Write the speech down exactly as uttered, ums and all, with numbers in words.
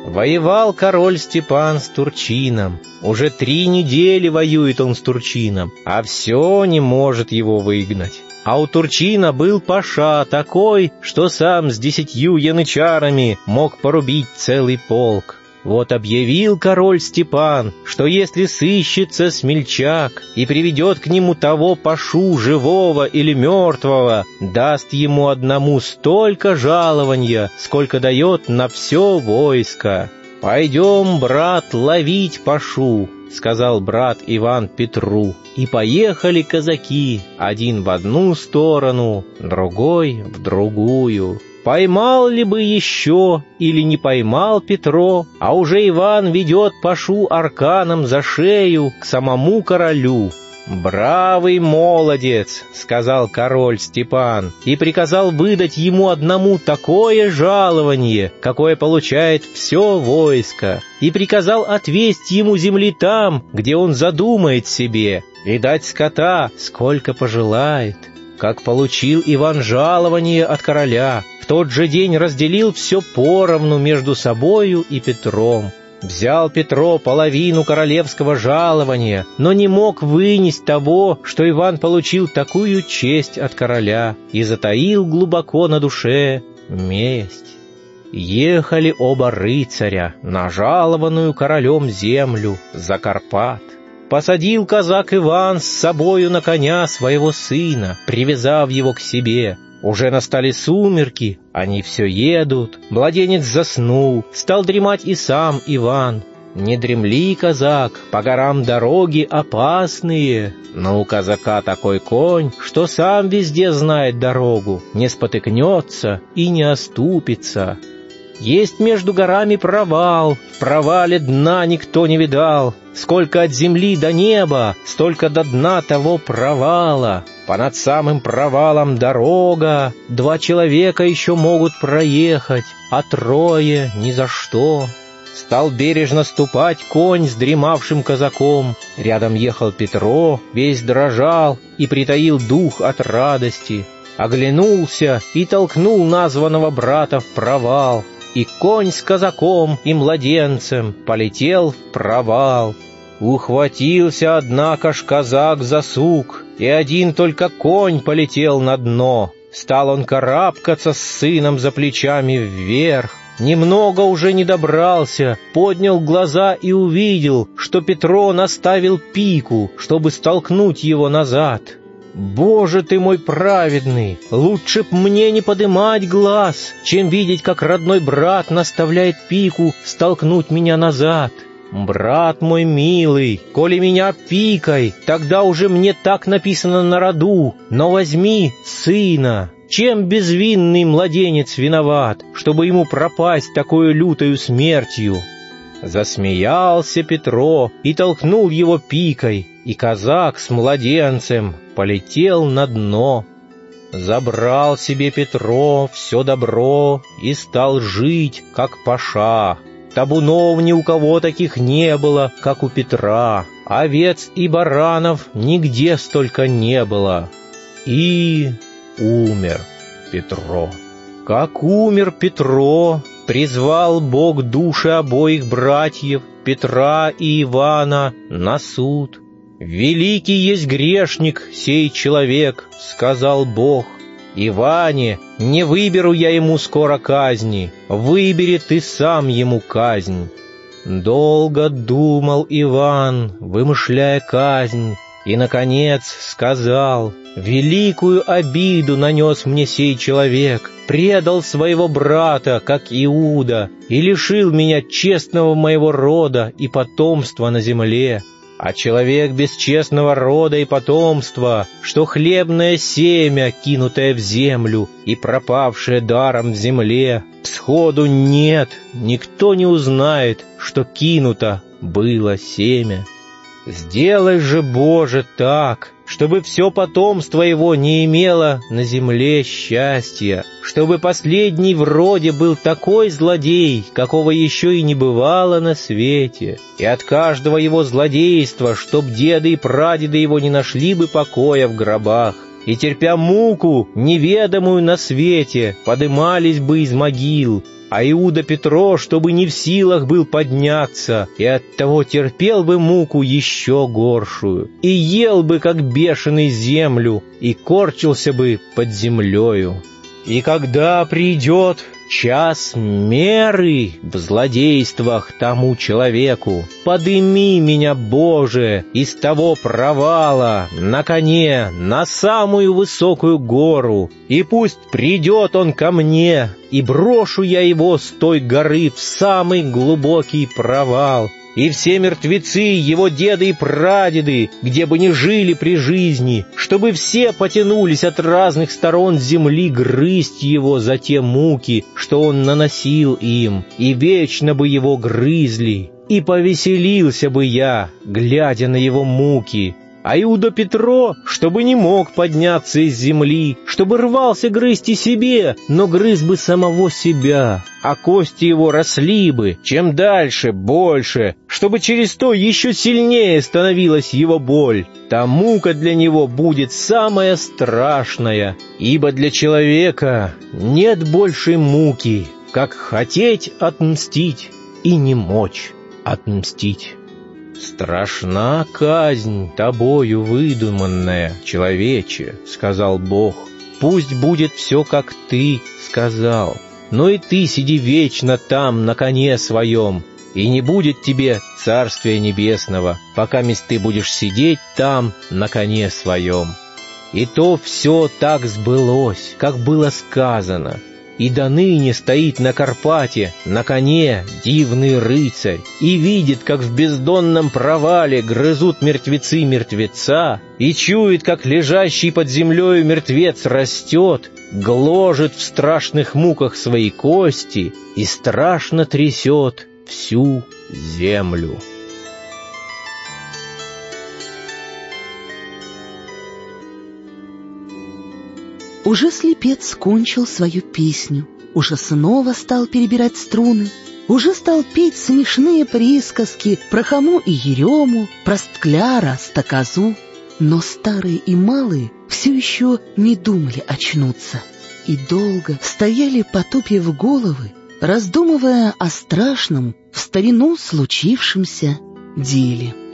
Воевал король Степан с Турчином. Уже три недели воюет он с Турчином, а все не может его выгнать. А у Турчина был паша такой, что сам с десятью янычарами мог порубить целый полк. Вот объявил король Степан, что если сыщется смельчак и приведет к нему того пашу, живого или мертвого, даст ему одному столько жалования, сколько дает на все войско. «Пойдем, брат, ловить пашу», — сказал брат Иван Петру. И поехали казаки, один в одну сторону, другой в другую. Поймал ли бы еще или не поймал Петро, а уже Иван ведет пашу арканом за шею к самому королю. «Бравый молодец», — сказал король Степан, и приказал выдать ему одному такое жалование, какое получает все войско, и приказал отвесть ему земли там, где он задумает себе, и дать скота, сколько пожелает. Как получил Иван жалование от короля, в тот же день разделил все поровну между собою и Петром. Взял Петро половину королевского жалования, но не мог вынести того, что Иван получил такую честь от короля, и затаил глубоко на душе месть. Ехали оба рыцаря на жалованную королем землю за Карпат. Посадил казак Иван с собою на коня своего сына, привязав его к себе. Уже настали сумерки, они все едут. Младенец заснул, стал дремать и сам Иван. Не дремли, казак, по горам дороги опасные. Но у казака такой конь, что сам везде знает дорогу, не спотыкнется и не оступится. Есть между горами провал, в провале дна никто не видал. Сколько от земли до неба, столько до дна того провала. Понад самым провалом дорога, два человека еще могут проехать, а трое ни за что. Стал бережно ступать конь с дремавшим казаком. Рядом ехал Петро, весь дрожал и притаил дух от радости. Оглянулся и толкнул названного брата в провал. И конь с казаком и младенцем полетел в провал. Ухватился, однако ж, казак за сук, и один только конь полетел на дно. Стал он карабкаться с сыном за плечами вверх. Немного уже не добрался, поднял глаза и увидел, что Петро наставил пику, чтобы столкнуть его назад. «Боже ты мой праведный! Лучше б мне не подымать глаз, чем видеть, как родной брат наставляет пику столкнуть меня назад. Брат мой милый, коли меня пикой, тогда уже мне так написано на роду, но возьми сына. Чем безвинный младенец виноват, чтобы ему пропасть такой лютою смертью?» Засмеялся Петро и толкнул его пикой, и казак с младенцем полетел на дно. Забрал себе Петро все добро и стал жить, как паша. Табунов ни у кого таких не было, как у Петра, овец и баранов нигде столько не было. И умер Петро. Как умер Петро, призвал Бог души обоих братьев, Петра и Ивана, на суд. «Великий есть грешник сей человек», — сказал Бог. «Иване, не выберу я ему скоро казни, выбери ты сам ему казнь». Долго думал Иван, вымышляя казнь, и, наконец, сказал: «Великую обиду нанес мне сей человек, предал своего брата, как Иуда, и лишил меня честного моего рода и потомства на земле. А человек без честного рода и потомства, что хлебное семя, кинутое в землю и пропавшее даром в земле, сходу нет, никто не узнает, что кинуто было семя. Сделай же, Боже, так, чтобы все потомство его не имело на земле счастья, чтобы последний в роде был такой злодей, какого еще и не бывало на свете, и от каждого его злодейства, чтоб деды и прадеды его не нашли бы покоя в гробах, и, терпя муку неведомую на свете, подымались бы из могил, А Иуда Петро, чтобы не в силах был подняться, и оттого терпел бы муку еще горшую, и ел бы, как бешеный, землю, и корчился бы под землею. И когда придет час меры в злодействах тому человеку, подыми меня, Боже, из того провала на коне на самую высокую гору, и пусть придет он ко мне, и брошу я его с той горы в самый глубокий провал, и все мертвецы, его деды и прадеды, где бы ни жили при жизни, чтобы все потянулись от разных сторон земли грызть его за те муки, что он наносил им, и вечно бы его грызли, и повеселился бы я, глядя на его муки. А Иуда Петро, чтобы не мог подняться из земли, чтобы рвался грызть и себе, но грыз бы самого себя, а кости его росли бы, чем дальше, больше, чтобы через то еще сильнее становилась его боль. Та мука для него будет самая страшная, ибо для человека нет большей муки, как хотеть отмстить и не мочь отмстить. «Страшна казнь тобою выдуманная, человече, — сказал Бог, — пусть будет все, как ты сказал, но и ты сиди вечно там на коне своем, и не будет тебе Царствия Небесного, пока мест ты будешь сидеть там на коне своем. И то все так сбылось, как было сказано». И до ныне стоит на Карпате, на коне, дивный рыцарь, и видит, как в бездонном провале грызут мертвецы мертвеца, и чует, как лежащий под землею мертвец растет, гложет в страшных муках свои кости и страшно трясет всю землю. Уже слепец кончил свою песню, уже снова стал перебирать струны, уже стал петь смешные присказки про Хому и Ерему, про Сткляра, Стокозу. Но старые и малые все еще не думали очнуться и долго стояли, потупив головы, раздумывая о страшном в старину случившемся деле.